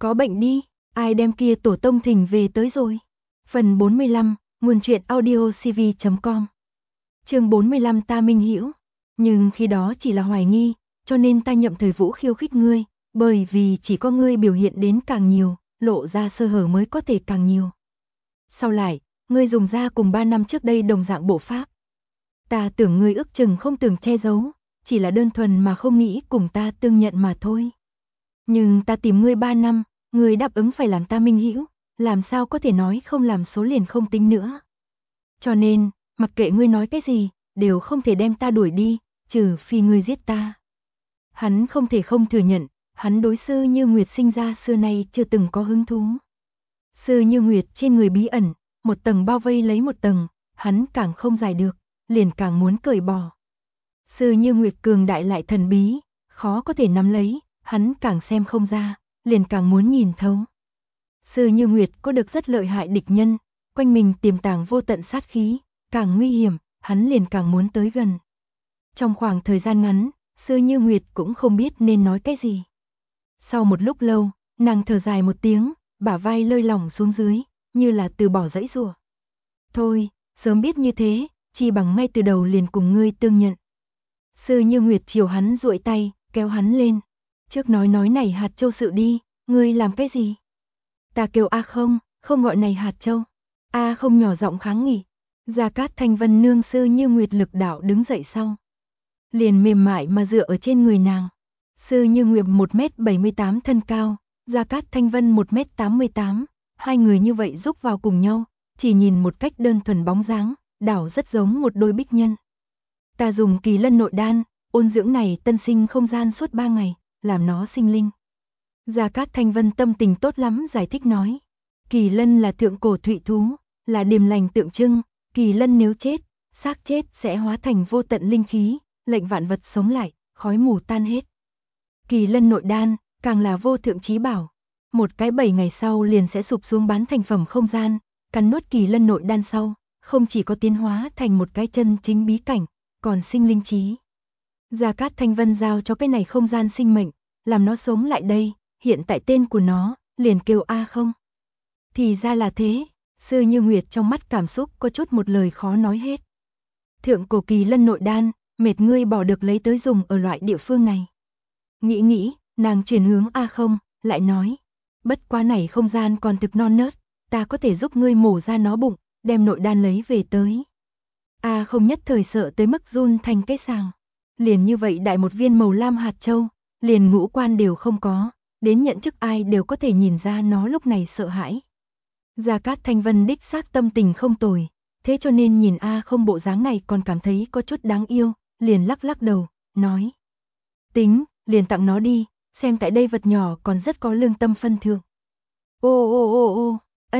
Có bệnh đi, ai đem kia tổ tông thỉnh về tới rồi. Phần 45, nguồn truyện audiocv.com. Chương 45 ta minh hiểu, nhưng khi đó chỉ là hoài nghi, cho nên ta nhậm thời Vũ khiêu khích ngươi, bởi vì chỉ có ngươi biểu hiện đến càng nhiều, lộ ra sơ hở mới có thể càng nhiều. Sau lại, ngươi dùng ra cùng 3 năm trước đây đồng dạng bộ pháp. Ta tưởng ngươi ước chừng không tưởng che giấu, chỉ là đơn thuần mà không nghĩ cùng ta tương nhận mà thôi. Nhưng ta tìm ngươi 3 năm, ngươi đáp ứng phải làm ta minh hữu, làm sao có thể nói không làm số liền không tính nữa. Cho nên, mặc kệ ngươi nói cái gì, đều không thể đem ta đuổi đi, trừ phi ngươi giết ta. Hắn không thể không thừa nhận, hắn đối Sư Như Nguyệt sinh ra xưa nay chưa từng có hứng thú. Sư Như Nguyệt trên người bí ẩn, một tầng bao vây lấy một tầng, hắn càng không giải được, liền càng muốn cởi bỏ. Sư Như Nguyệt cường đại lại thần bí, khó có thể nắm lấy, hắn càng xem không ra, liền càng muốn nhìn thấu. Sư Như Nguyệt có được rất lợi hại địch nhân, quanh mình tiềm tàng vô tận sát khí, càng nguy hiểm, hắn liền càng muốn tới gần. Trong khoảng thời gian ngắn, Sư Như Nguyệt cũng không biết nên nói cái gì. Sau một lúc lâu, nàng thở dài một tiếng, bả vai lơi lỏng xuống dưới, như là từ bỏ dãy rủa. Thôi, sớm biết như thế, chi bằng ngay từ đầu liền cùng ngươi tương nhận. Sư Như Nguyệt chiều hắn duỗi tay, kéo hắn lên. Trước nói này hạt châu sự đi, ngươi làm cái gì? Ta kêu A không, không gọi này hạt châu. A không nhỏ giọng kháng nghị. Gia Cát Thanh Vân nương Sư Như Nguyệt lực đạo đứng dậy sau. Liền mềm mại mà dựa ở trên người nàng. Sư Như Nguyệt 1m78 thân cao, Gia Cát Thanh Vân 1m88, hai người như vậy giúp vào cùng nhau, chỉ nhìn một cách đơn thuần bóng dáng, đảo rất giống một đôi bích nhân. Ta dùng Kỳ Lân nội đan, ôn dưỡng này tân sinh không gian suốt 3 ngày, làm nó sinh linh. Gia Cát Thanh Vân tâm tình tốt lắm giải thích nói. Kỳ Lân là thượng cổ thụy thú, là điềm lành tượng trưng, Kỳ Lân nếu chết, xác chết sẽ hóa thành vô tận linh khí, lệnh vạn vật sống lại, khói mù tan hết. Kỳ Lân nội đan, càng là vô thượng chí bảo. Một cái 7 ngày sau liền sẽ sụp xuống bán thành phẩm không gian, cắn nuốt Kỳ Lân nội đan sau, không chỉ có tiến hóa thành một cái chân chính bí cảnh, còn sinh linh trí. Gia Cát Thanh Vân giao cho cái này không gian sinh mệnh, làm nó sống lại đây, hiện tại tên của nó, liền kêu A không. Thì ra là thế, Sư Như Nguyệt trong mắt cảm xúc có chút một lời khó nói hết. Thượng cổ Kỳ Lân nội đan, mệt ngươi bỏ được lấy tới dùng ở loại địa phương này. Nghĩ, nàng chuyển hướng A không, lại nói. Bất quá này không gian còn thực non nớt, ta có thể giúp ngươi mổ ra nó bụng, đem nội đan lấy về tới. A không nhất thời sợ tới mức run thành cái sàng. Liền như vậy đại một viên màu lam hạt châu, liền ngũ quan đều không có, đến nhận chức ai đều có thể nhìn ra nó lúc này sợ hãi. Gia Cát Thanh Vân đích xác tâm tình không tồi, thế cho nên nhìn A không bộ dáng này còn cảm thấy có chút đáng yêu, liền lắc đầu, nói. Tính, liền tặng nó đi, xem tại đây vật nhỏ còn rất có lương tâm phân thượng. Ô,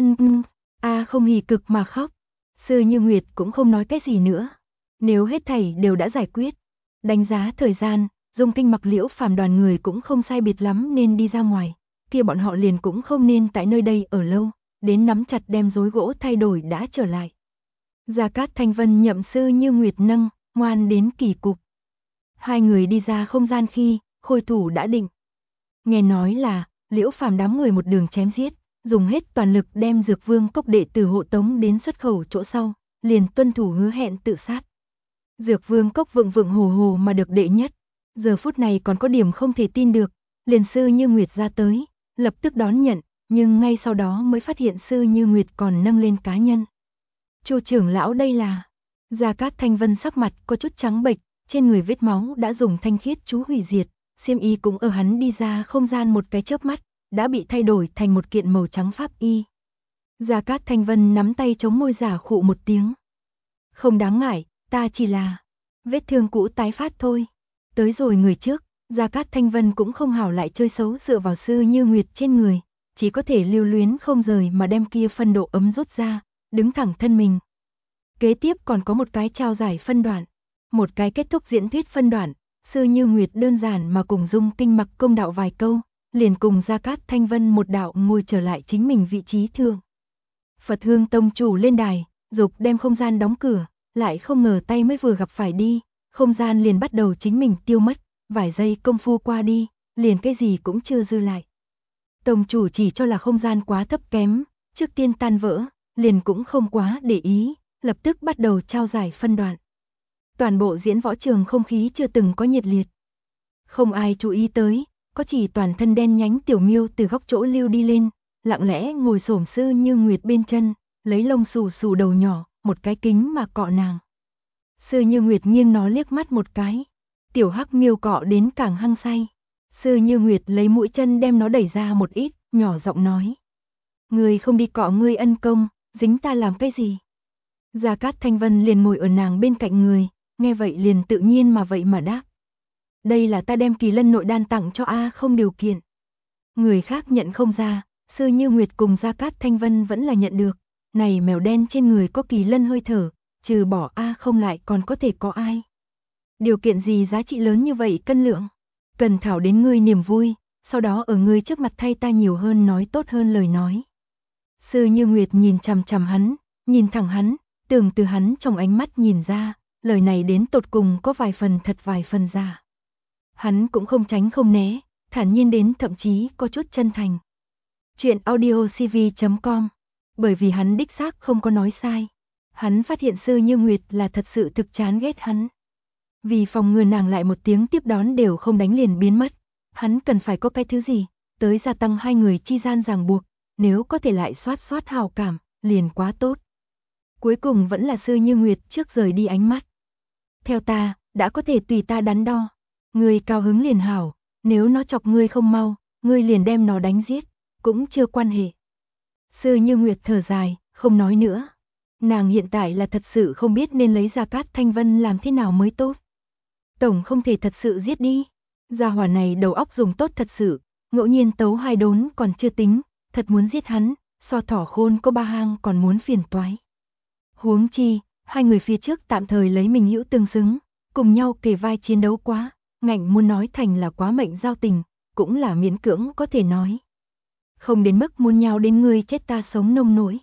A không hỉ cực mà khóc. Sư Như Nguyệt cũng không nói cái gì nữa. Nếu hết thảy đều đã giải quyết, đánh giá thời gian, Dung Kinh Mặc Liễu Phàm đoàn người cũng không sai biệt lắm nên đi ra ngoài, kia bọn họ liền cũng không nên tại nơi đây ở lâu, đến nắm chặt đem rối gỗ thay đổi đã trở lại. Gia Cát Thanh Vân nhậm Sư Như Nguyệt nâng, ngoan đến kỳ cục. Hai người đi ra không gian khi, khôi thủ đã định. Nghe nói là, Liễu Phàm đám người một đường chém giết, dùng hết toàn lực đem Dược Vương Cốc đệ tử hộ tống đến xuất khẩu chỗ sau, liền tuân thủ hứa hẹn tự sát. Dược Vương Cốc vượng hồ mà được đệ nhất, giờ phút này còn có điểm không thể tin được, liền Sư Như Nguyệt ra tới, lập tức đón nhận, nhưng ngay sau đó mới phát hiện Sư Như Nguyệt còn nâng lên cá nhân. Chu trưởng lão đây là. Gia Cát Thanh Vân sắc mặt có chút trắng bệch, trên người vết máu đã dùng thanh khiết chú hủy diệt, xiêm y cũng ở hắn đi ra không gian một cái chớp mắt, đã bị thay đổi thành một kiện màu trắng pháp y. Gia Cát Thanh Vân nắm tay chống môi giả khụ một tiếng. Không đáng ngại, ta chỉ là vết thương cũ tái phát thôi. Tới rồi người trước, Gia Cát Thanh Vân cũng không hảo lại chơi xấu dựa vào Sư Như Nguyệt trên người, chỉ có thể lưu luyến không rời mà đem kia phân độ ấm rút ra, đứng thẳng thân mình. Kế tiếp còn có một cái trao giải phân đoạn, một cái kết thúc diễn thuyết phân đoạn, Sư Như Nguyệt đơn giản mà cùng Dung Kinh Mặc công đạo vài câu, liền cùng Gia Cát Thanh Vân một đạo ngồi trở lại chính mình vị trí thường. Phật Hương Tông chủ lên đài, dục đem không gian đóng cửa, lại không ngờ tay mới vừa gặp phải đi, không gian liền bắt đầu chính mình tiêu mất, vài giây công phu qua đi, liền cái gì cũng chưa dư lại. Tông chủ chỉ cho là không gian quá thấp kém, trước tiên tan vỡ, liền cũng không quá để ý, lập tức bắt đầu trao giải phân đoạn. Toàn bộ diễn võ trường không khí chưa từng có nhiệt liệt. Không ai chú ý tới, có chỉ toàn thân đen nhánh Tiểu Miêu từ góc chỗ lưu đi lên, lặng lẽ ngồi xổm Sư Như Nguyệt bên chân, lấy lông xù xù đầu nhỏ, một cái kính mà cọ nàng. Sư Như Nguyệt nghiêng nó liếc mắt một cái, tiểu hắc miêu cọ đến càng hăng say. Sư Như Nguyệt lấy mũi chân đem nó đẩy ra một ít, nhỏ giọng nói. Ngươi không đi cọ ngươi ân công, dính ta làm cái gì? Gia Cát Thanh Vân liền ngồi ở nàng bên cạnh người, nghe vậy liền tự nhiên mà vậy mà đáp. Đây là ta đem Kỳ Lân nội đan tặng cho A không điều kiện. Người khác nhận không ra, Sư Như Nguyệt cùng Gia Cát Thanh Vân vẫn là nhận được. Này mèo đen trên người có Kỳ Lân hơi thở, trừ bỏ A không lại còn có thể có ai. Điều kiện gì giá trị lớn như vậy cân lượng? Cần thảo đến ngươi niềm vui, sau đó ở ngươi trước mặt thay ta nhiều hơn nói tốt hơn lời nói. Sư Như Nguyệt nhìn chằm chằm hắn, nhìn thẳng hắn, tưởng từ hắn trong ánh mắt nhìn ra, lời này đến tột cùng có vài phần thật vài phần giả. Hắn cũng không tránh không né, thản nhiên đến thậm chí có chút chân thành. Chuyện audiocv.com. Bởi vì hắn đích xác không có nói sai. Hắn phát hiện Sư Như Nguyệt là thật sự thực chán ghét hắn. Vì phòng ngừa nàng lại một tiếng tiếp đón đều không đánh liền biến mất, hắn cần phải có cái thứ gì, tới gia tăng hai người chi gian ràng buộc, nếu có thể lại xoát hào cảm, liền quá tốt. Cuối cùng vẫn là Sư Như Nguyệt trước rời đi ánh mắt. Theo ta, đã có thể tùy ta đắn đo. Ngươi cao hứng liền hảo, nếu nó chọc ngươi không mau, ngươi liền đem nó đánh giết, cũng chưa quan hệ. Sư Như Nguyệt thở dài, không nói nữa. Nàng hiện tại là thật sự không biết nên lấy Gia Cát Thanh Vân làm thế nào mới tốt. Tổng không thể thật sự giết đi. Gia hỏa này đầu óc dùng tốt thật sự, ngẫu nhiên tấu hai đốn còn chưa tính, thật muốn giết hắn, so thỏ khôn có ba hang còn muốn phiền toái. Huống chi, hai người phía trước tạm thời lấy mình hữu tương xứng, cùng nhau kề vai chiến đấu quá, ngạnh muốn nói thành là quá mệnh giao tình, cũng là miễn cưỡng có thể nói. Không đến mức muốn nhào đến người chết ta sống nông nỗi.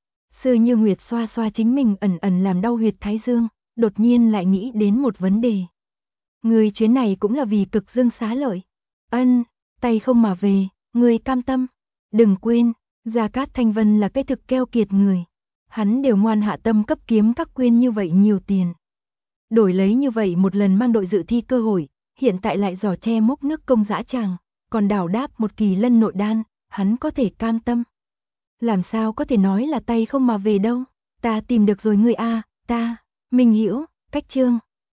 Sư Như Nguyệt xoa xoa chính mình ẩn ẩn làm đau huyệt thái dương, đột nhiên lại nghĩ đến một vấn đề. Người chuyến này cũng là vì cực dương xá lợi. Ân, tay không mà về, người cam tâm. Đừng quên, Gia Cát Thanh Vân là cái thực keo kiệt người. Hắn đều ngoan hạ tâm cấp kiếm các quên như vậy nhiều tiền. Đổi lấy như vậy một lần mang đội dự thi cơ hội, hiện tại lại giỏ che múc nước công dã tràng, còn đảo đáp một Kỳ Lân nội đan, hắn có thể cam tâm. Làm sao có thể nói là tay không mà về đâu, ta tìm được rồi ngươi a, ta, Minh Hữu, cách chương.